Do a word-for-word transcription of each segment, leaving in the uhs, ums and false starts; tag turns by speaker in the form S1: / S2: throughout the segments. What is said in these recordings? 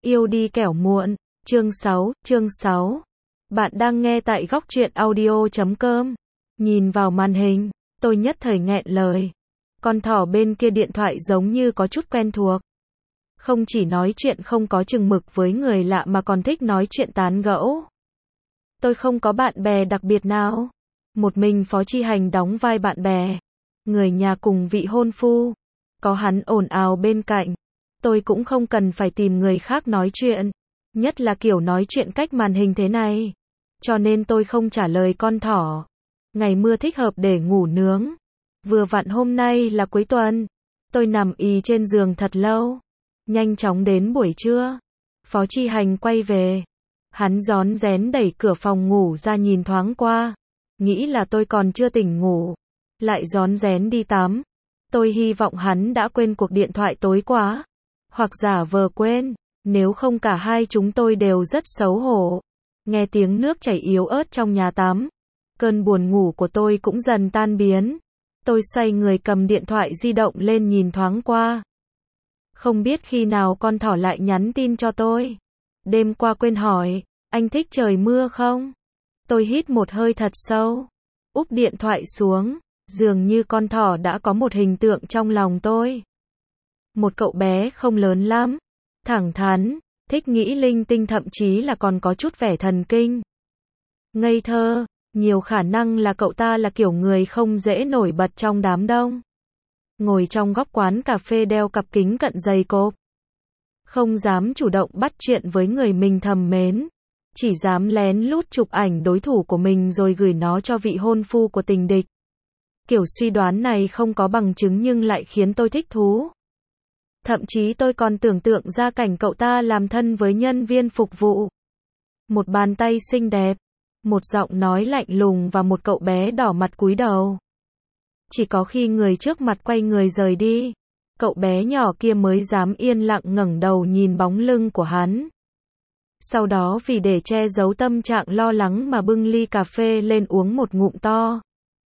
S1: Yêu đi kẻo muộn. Chương sáu, chương sáu. Bạn đang nghe tại góc truyện audio chấm com. Nhìn vào màn hình, tôi nhất thời nghẹn lời. Con thỏ bên kia điện thoại giống như có chút quen thuộc. Không chỉ nói chuyện không có chừng mực với người lạ mà còn thích nói chuyện tán gẫu. Tôi không có bạn bè đặc biệt nào. Một mình Phó Chi Hành đóng vai bạn bè. Người nhà cùng vị hôn phu. Có hắn ồn ào bên cạnh. Tôi cũng không cần phải tìm người khác nói chuyện. Nhất là kiểu nói chuyện cách màn hình thế này. Cho nên tôi không trả lời con thỏ. Ngày mưa thích hợp để ngủ nướng. Vừa vặn hôm nay là cuối tuần. Tôi nằm ì trên giường thật lâu. Nhanh chóng đến buổi trưa. Phó Chi Hành quay về. Hắn rón rén đẩy cửa phòng ngủ ra nhìn thoáng qua. Nghĩ là tôi còn chưa tỉnh ngủ. Lại rón rén đi tắm. Tôi hy vọng hắn đã quên cuộc điện thoại tối qua. Hoặc giả vờ quên. Nếu không cả hai chúng tôi đều rất xấu hổ. Nghe tiếng nước chảy yếu ớt trong nhà tắm. Cơn buồn ngủ của tôi cũng dần tan biến. Tôi xoay người cầm điện thoại di động lên nhìn thoáng qua. Không biết khi nào con thỏ lại nhắn tin cho tôi. Đêm qua quên hỏi, anh thích trời mưa không? Tôi hít một hơi thật sâu. Úp điện thoại xuống. Dường như con thỏ đã có một hình tượng trong lòng tôi. Một cậu bé không lớn lắm. Thẳng thắn, thích nghĩ linh tinh thậm chí là còn có chút vẻ thần kinh. Ngây thơ, nhiều khả năng là cậu ta là kiểu người không dễ nổi bật trong đám đông. Ngồi trong góc quán cà phê đeo cặp kính cận dày cộp. Không dám chủ động bắt chuyện với người mình thầm mến. Chỉ dám lén lút chụp ảnh đối thủ của mình rồi gửi nó cho vị hôn phu của tình địch. Kiểu suy đoán này không có bằng chứng nhưng lại khiến tôi thích thú. Thậm chí tôi còn tưởng tượng ra cảnh cậu ta làm thân với nhân viên phục vụ. Một bàn tay xinh đẹp, một giọng nói lạnh lùng và một cậu bé đỏ mặt cúi đầu. Chỉ có khi người trước mặt quay người rời đi, cậu bé nhỏ kia mới dám yên lặng ngẩng đầu nhìn bóng lưng của hắn. Sau đó vì để che giấu tâm trạng lo lắng mà bưng ly cà phê lên uống một ngụm to.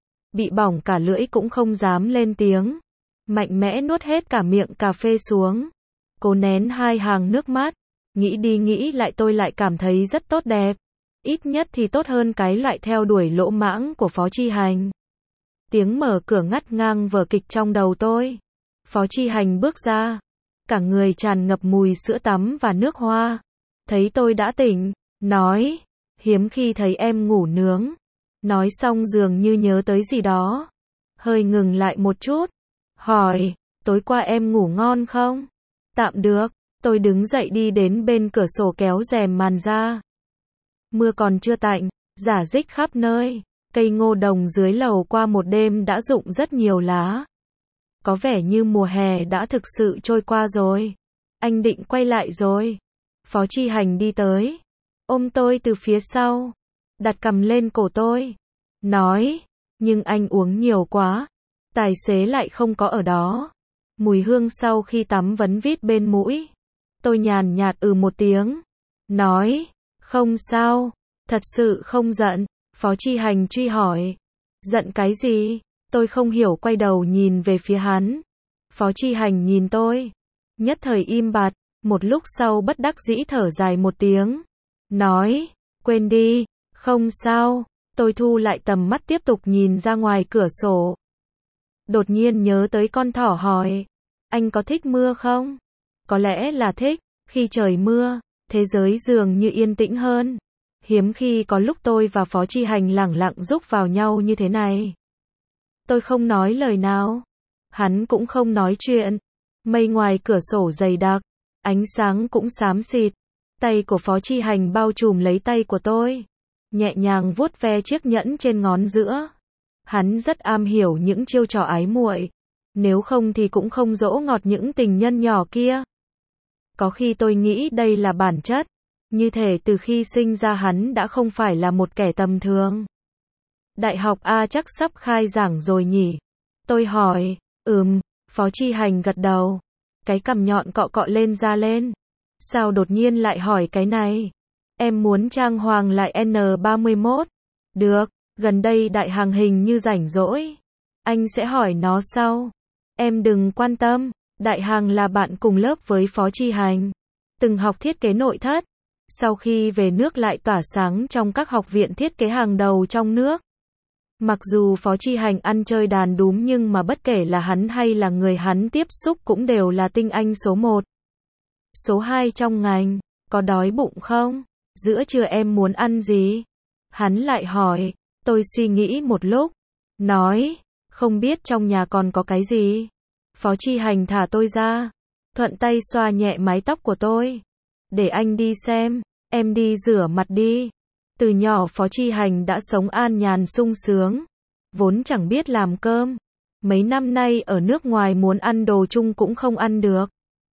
S1: Bị bỏng cả lưỡi cũng không dám lên tiếng. Mạnh mẽ nuốt hết cả miệng cà phê xuống. Cố nén hai hàng nước mắt. Nghĩ đi nghĩ lại tôi lại cảm thấy rất tốt đẹp. Ít nhất thì tốt hơn cái loại theo đuổi lỗ mãng của Phó Chi Hành. Tiếng mở cửa ngắt ngang vở kịch trong đầu tôi. Phó Chi Hành bước ra. Cả người tràn ngập mùi sữa tắm và nước hoa. Thấy tôi đã tỉnh. Nói. Hiếm khi thấy em ngủ nướng. Nói xong dường như nhớ tới gì đó. Hơi ngừng lại một chút. Hỏi, tối qua em ngủ ngon không? Tạm được, tôi đứng dậy đi đến bên cửa sổ kéo rèm màn ra. Mưa còn chưa tạnh, rả rích khắp nơi. Cây ngô đồng dưới lầu qua một đêm đã rụng rất nhiều lá. Có vẻ như mùa hè đã thực sự trôi qua rồi. Anh định quay lại rồi. Phó Chi Hành đi tới. Ôm tôi từ phía sau. Đặt cằm lên cổ tôi. Nói, nhưng anh uống nhiều quá. Tài xế lại không có ở đó. Mùi hương sau khi tắm vấn vít bên mũi. Tôi nhàn nhạt ừ một tiếng. Nói, không sao, thật sự không giận. Phó Chi Hành truy hỏi. Giận cái gì? Tôi không hiểu quay đầu nhìn về phía hắn. Phó Chi Hành nhìn tôi. Nhất thời im bặt, một lúc sau bất đắc dĩ thở dài một tiếng. Nói, quên đi, không sao. Tôi thu lại tầm mắt tiếp tục nhìn ra ngoài cửa sổ. Đột nhiên nhớ tới con thỏ hỏi. Anh có thích mưa không? Có lẽ là thích. Khi trời mưa, thế giới dường như yên tĩnh hơn. Hiếm khi có lúc tôi và Phó Chi Hành lẳng lặng rúc vào nhau như thế này. Tôi không nói lời nào. Hắn cũng không nói chuyện. Mây ngoài cửa sổ dày đặc. Ánh sáng cũng xám xịt. Tay của Phó Chi Hành bao trùm lấy tay của tôi. Nhẹ nhàng vuốt ve chiếc nhẫn trên ngón giữa. Hắn rất am hiểu những chiêu trò ái muội. Nếu không thì cũng không dỗ ngọt những tình nhân nhỏ kia. Có khi tôi nghĩ đây là bản chất. Như thể từ khi sinh ra hắn đã không phải là một kẻ tầm thường. Đại học A chắc sắp khai giảng rồi nhỉ? Tôi hỏi. Ừm, Phó Chi Hành gật đầu. Cái cằm nhọn cọ cọ lên da lên. Sao đột nhiên lại hỏi cái này? Em muốn trang hoàng lại N ba mươi mốt. Được. Gần đây đại hàng hình như rảnh rỗi. Anh sẽ hỏi nó sau. Em đừng quan tâm. Đại hàng là bạn cùng lớp với Phó Chi Hành. từng học thiết kế nội thất. Sau khi về nước lại tỏa sáng trong các học viện thiết kế hàng đầu trong nước. Mặc dù Phó Chi Hành ăn chơi đàn đúm nhưng mà bất kể là hắn hay là người hắn tiếp xúc cũng đều là tinh anh số một. Số hai trong ngành, có đói bụng không? Giữa trưa em muốn ăn gì? Hắn lại hỏi, tôi suy nghĩ một lúc, nói, không biết trong nhà còn có cái gì. Phó Chi Hành thả tôi ra, thuận tay xoa nhẹ mái tóc của tôi. Để anh đi xem, em đi rửa mặt đi. Từ nhỏ Phó Chi Hành đã sống an nhàn sung sướng, vốn chẳng biết làm cơm. Mấy năm nay ở nước ngoài muốn ăn đồ chung cũng không ăn được.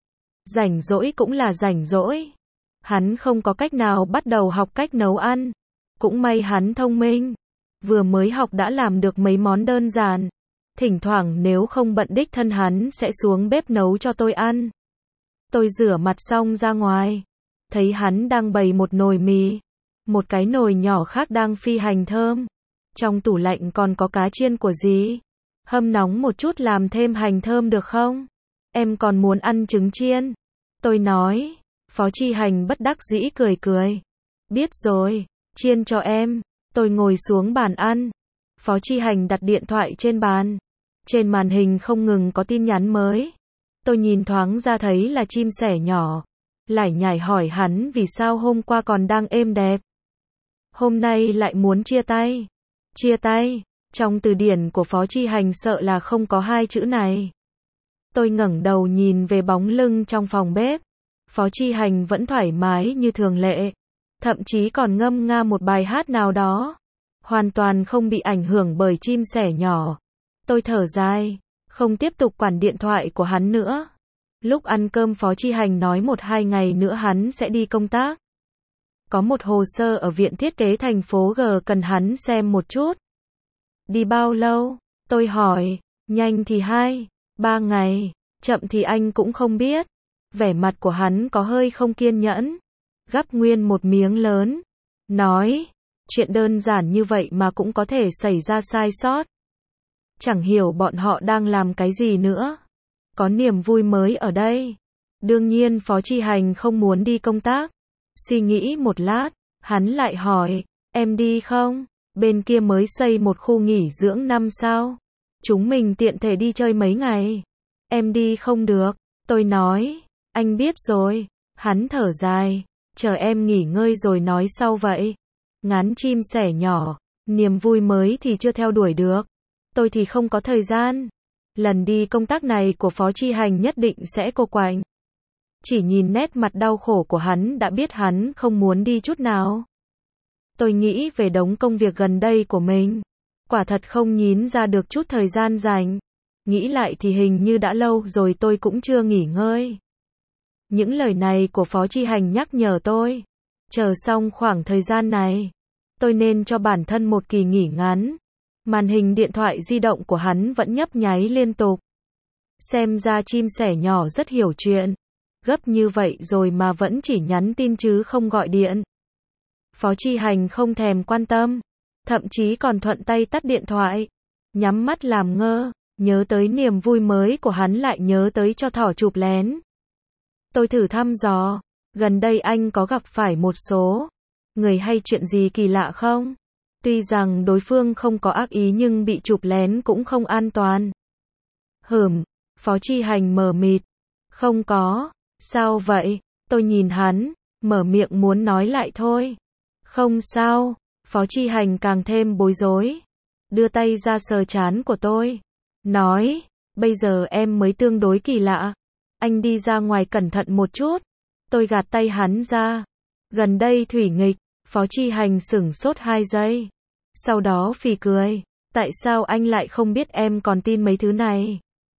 S1: Rảnh rỗi cũng là rảnh rỗi. Hắn không có cách nào bắt đầu học cách nấu ăn. Cũng may hắn thông minh. Vừa mới học đã làm được mấy món đơn giản. Thỉnh thoảng nếu không bận đích thân hắn sẽ xuống bếp nấu cho tôi ăn. Tôi rửa mặt xong ra ngoài. Thấy hắn đang bày một nồi mì. Một cái nồi nhỏ khác đang phi hành thơm. Trong tủ lạnh còn có cá chiên của dì. Hâm nóng một chút làm thêm hành thơm được không? Em còn muốn ăn trứng chiên. Tôi nói. Phó Chi Hành bất đắc dĩ cười cười. Biết rồi, chiên cho em. Tôi ngồi xuống bàn ăn. Phó Chi Hành đặt điện thoại trên bàn. Trên màn hình không ngừng có tin nhắn mới. Tôi nhìn thoáng ra thấy là chim sẻ nhỏ. Lải nhải hỏi hắn vì sao hôm qua còn đang êm đẹp. Hôm nay lại muốn chia tay. Chia tay, trong từ điển của Phó Chi Hành sợ là không có hai chữ này. Tôi ngẩng đầu nhìn về bóng lưng trong phòng bếp. Phó Chi Hành vẫn thoải mái như thường lệ. Thậm chí còn ngâm nga một bài hát nào đó. Hoàn toàn không bị ảnh hưởng bởi chim sẻ nhỏ. Tôi thở dài, không tiếp tục quản điện thoại của hắn nữa. Lúc ăn cơm Phó Chi Hành nói một hai ngày nữa hắn sẽ đi công tác. Có một hồ sơ ở viện thiết kế thành phố G cần hắn xem một chút. Đi bao lâu? Tôi hỏi, nhanh thì hai, ba ngày, chậm thì anh cũng không biết. Vẻ mặt của hắn có hơi không kiên nhẫn. Gắp nguyên một miếng lớn. Nói, chuyện đơn giản như vậy mà cũng có thể xảy ra sai sót. Chẳng hiểu bọn họ đang làm cái gì nữa. Có niềm vui mới ở đây. Đương nhiên Phó Chi Hành không muốn đi công tác. Suy nghĩ một lát, hắn lại hỏi, em đi không? Bên kia mới xây một khu nghỉ dưỡng năm sao. Chúng mình tiện thể đi chơi mấy ngày. Em đi không được. Tôi nói, anh biết rồi. Hắn thở dài, chờ em nghỉ ngơi rồi nói sau vậy. Ngán chim sẻ nhỏ, niềm vui mới thì chưa theo đuổi được. Tôi thì không có thời gian. Lần đi công tác này của Phó Chi Hành nhất định sẽ cô quạnh. Chỉ nhìn nét mặt đau khổ của hắn đã biết hắn không muốn đi chút nào. Tôi nghĩ về đống công việc gần đây của mình. Quả thật không nhín ra được chút thời gian rảnh. Nghĩ lại thì hình như đã lâu rồi tôi cũng chưa nghỉ ngơi. Những lời này của Phó Chi Hành nhắc nhở tôi. Chờ xong khoảng thời gian này, tôi nên cho bản thân một kỳ nghỉ ngắn. Màn hình điện thoại di động của hắn vẫn nhấp nháy liên tục. Xem ra chim sẻ nhỏ rất hiểu chuyện. Gấp như vậy rồi mà vẫn chỉ nhắn tin chứ không gọi điện. Phó Chi Hành không thèm quan tâm. Thậm chí còn thuận tay tắt điện thoại. Nhắm mắt làm ngơ. Nhớ tới niềm vui mới của hắn lại nhớ tới cho thỏ chụp lén. Tôi thử thăm dò. Gần đây anh có gặp phải một số người hay chuyện gì kỳ lạ không? Tuy rằng đối phương không có ác ý nhưng bị chụp lén cũng không an toàn. Hửm, Phó Chi Hành mờ mịt. Không có. Sao vậy? Tôi nhìn hắn, mở miệng muốn nói lại thôi. Không sao. Phó Chi Hành càng thêm bối rối. Đưa tay ra sờ trán của tôi. Nói, bây giờ em mới tương đối kỳ lạ. Anh đi ra ngoài cẩn thận một chút. Tôi gạt tay hắn ra. Gần đây thủy nghịch. Phó Chi Hành sửng sốt hai giây. Sau đó phì cười. Tại sao anh lại không biết em còn tin mấy thứ này?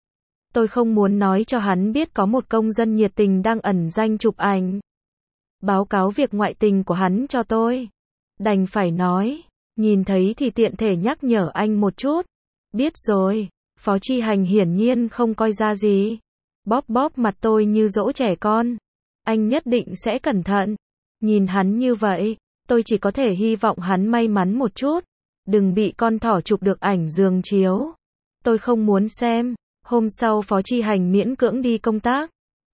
S1: Tôi không muốn nói cho hắn biết có một công dân nhiệt tình đang ẩn danh chụp ảnh. Báo cáo việc ngoại tình của hắn cho tôi. Đành phải nói. Nhìn thấy thì tiện thể nhắc nhở anh một chút. Biết rồi. Phó Chi Hành hiển nhiên không coi ra gì. Bóp bóp mặt tôi như dỗ trẻ con. Anh nhất định sẽ cẩn thận. Nhìn hắn như vậy, tôi chỉ có thể hy vọng hắn may mắn một chút. Đừng bị con thỏ chụp được ảnh giường chiếu. Tôi không muốn xem. Hôm sau Phó Chi Hành miễn cưỡng đi công tác.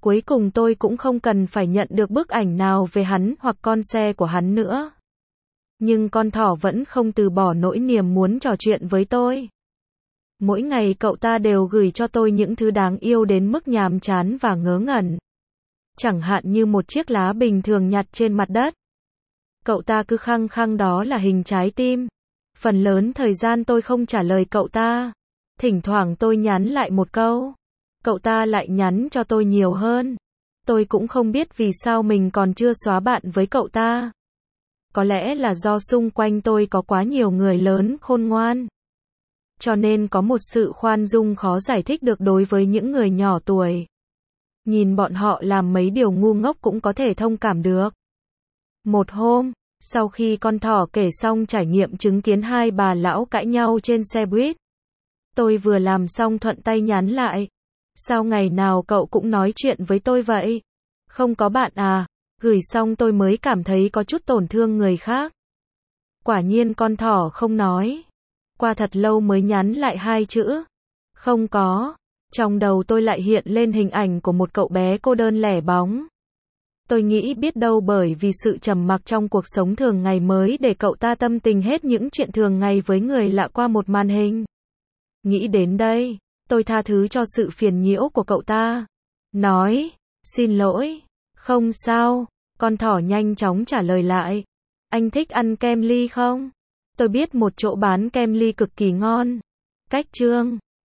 S1: Cuối cùng tôi cũng không cần phải nhận được bức ảnh nào về hắn hoặc con xe của hắn nữa. Nhưng con thỏ vẫn không từ bỏ nỗi niềm muốn trò chuyện với tôi. Mỗi ngày cậu ta đều gửi cho tôi những thứ đáng yêu đến mức nhàm chán và ngớ ngẩn. Chẳng hạn như một chiếc lá bình thường nhặt trên mặt đất. Cậu ta cứ khăng khăng đó là hình trái tim. Phần lớn thời gian tôi không trả lời cậu ta. Thỉnh thoảng tôi nhắn lại một câu. Cậu ta lại nhắn cho tôi nhiều hơn. Tôi cũng không biết vì sao mình còn chưa xóa bạn với cậu ta. Có lẽ là do xung quanh tôi có quá nhiều người lớn khôn ngoan. Cho nên có một sự khoan dung khó giải thích được đối với những người nhỏ tuổi. Nhìn bọn họ làm mấy điều ngu ngốc cũng có thể thông cảm được. Một hôm, sau khi con thỏ kể xong trải nghiệm chứng kiến hai bà lão cãi nhau trên xe buýt, tôi vừa làm xong thuận tay nhắn lại. Sao ngày nào cậu cũng nói chuyện với tôi vậy? Không có bạn à? Gửi xong tôi mới cảm thấy có chút tổn thương người khác. Quả nhiên con thỏ không nói. Qua thật lâu mới nhắn lại hai chữ. Không có. Trong đầu tôi lại hiện lên hình ảnh của một cậu bé cô đơn lẻ bóng. Tôi nghĩ biết đâu bởi vì sự trầm mặc trong cuộc sống thường ngày mới để cậu ta tâm tình hết những chuyện thường ngày với người lạ qua một màn hình. Nghĩ đến đây, tôi tha thứ cho sự phiền nhiễu của cậu ta. Nói, xin lỗi, không sao. Con thỏ nhanh chóng trả lời lại. Anh thích ăn kem ly không? Tôi biết một chỗ bán kem ly cực kỳ ngon. Cách chương